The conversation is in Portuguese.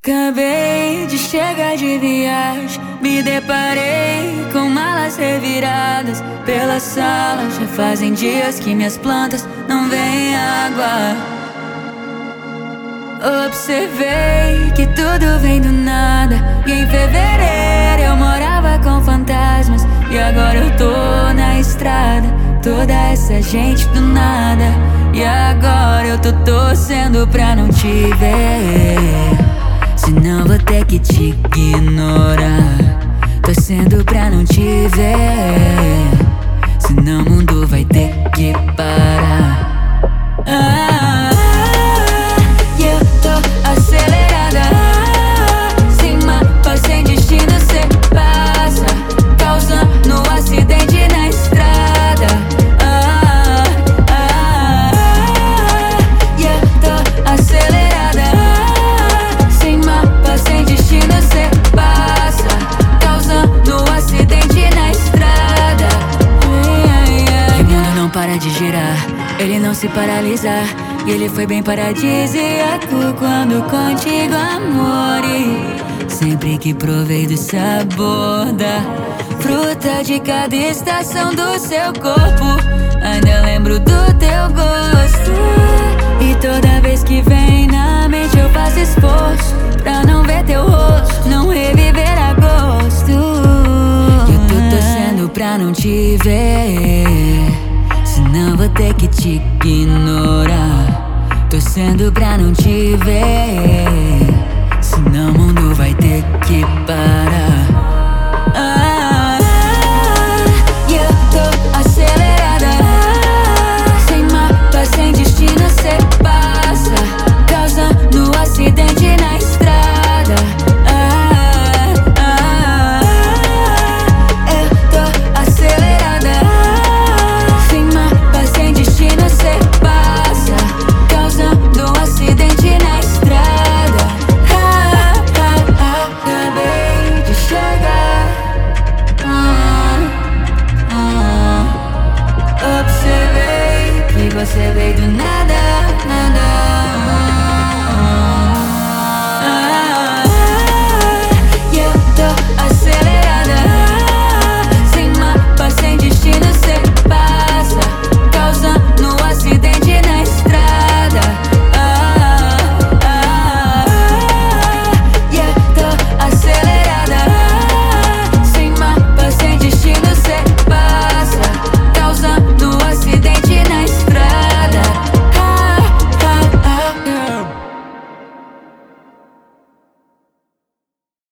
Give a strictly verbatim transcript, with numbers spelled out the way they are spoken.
Acabei de chegar de viagem, me deparei com malas reviradas pela sala. Já fazem dias que minhas plantas não veem água. Observei que tudo vem do nada, e em fevereiro eu morava com fantasmas, e agora eu tô na estrada, toda essa gente do nada. E agora eu tô torcendo pra não te ver, senão vou ter que te ignorar. Torcendo pra não te ver, senão o mundo vai ter que parar. Ah, e eu tô acelerada, sem mapa, sem destino, cê passa, causando um acidente na estrada. Ah, ah, ah, e eu tô acelerada, sem mapa, sem destino, cê passa, causando um acidente na estrada. Ai, ai, ai, e o mundo não para de girar, ele não se paralisar, e ele foi bem paradisíaco quando contigo, amor. E sempre que provei do sabor da fruta de cada estação do seu corpo, ainda lembro do teu gosto. E toda vez que vem na mente eu faço esforço pra não ver teu rosto, não reviver agosto. E eu tô torcendo pra não te ver, senão vou ter que te ignorar. Torcendo pra não te ver, senão o mundo vai ter que parar.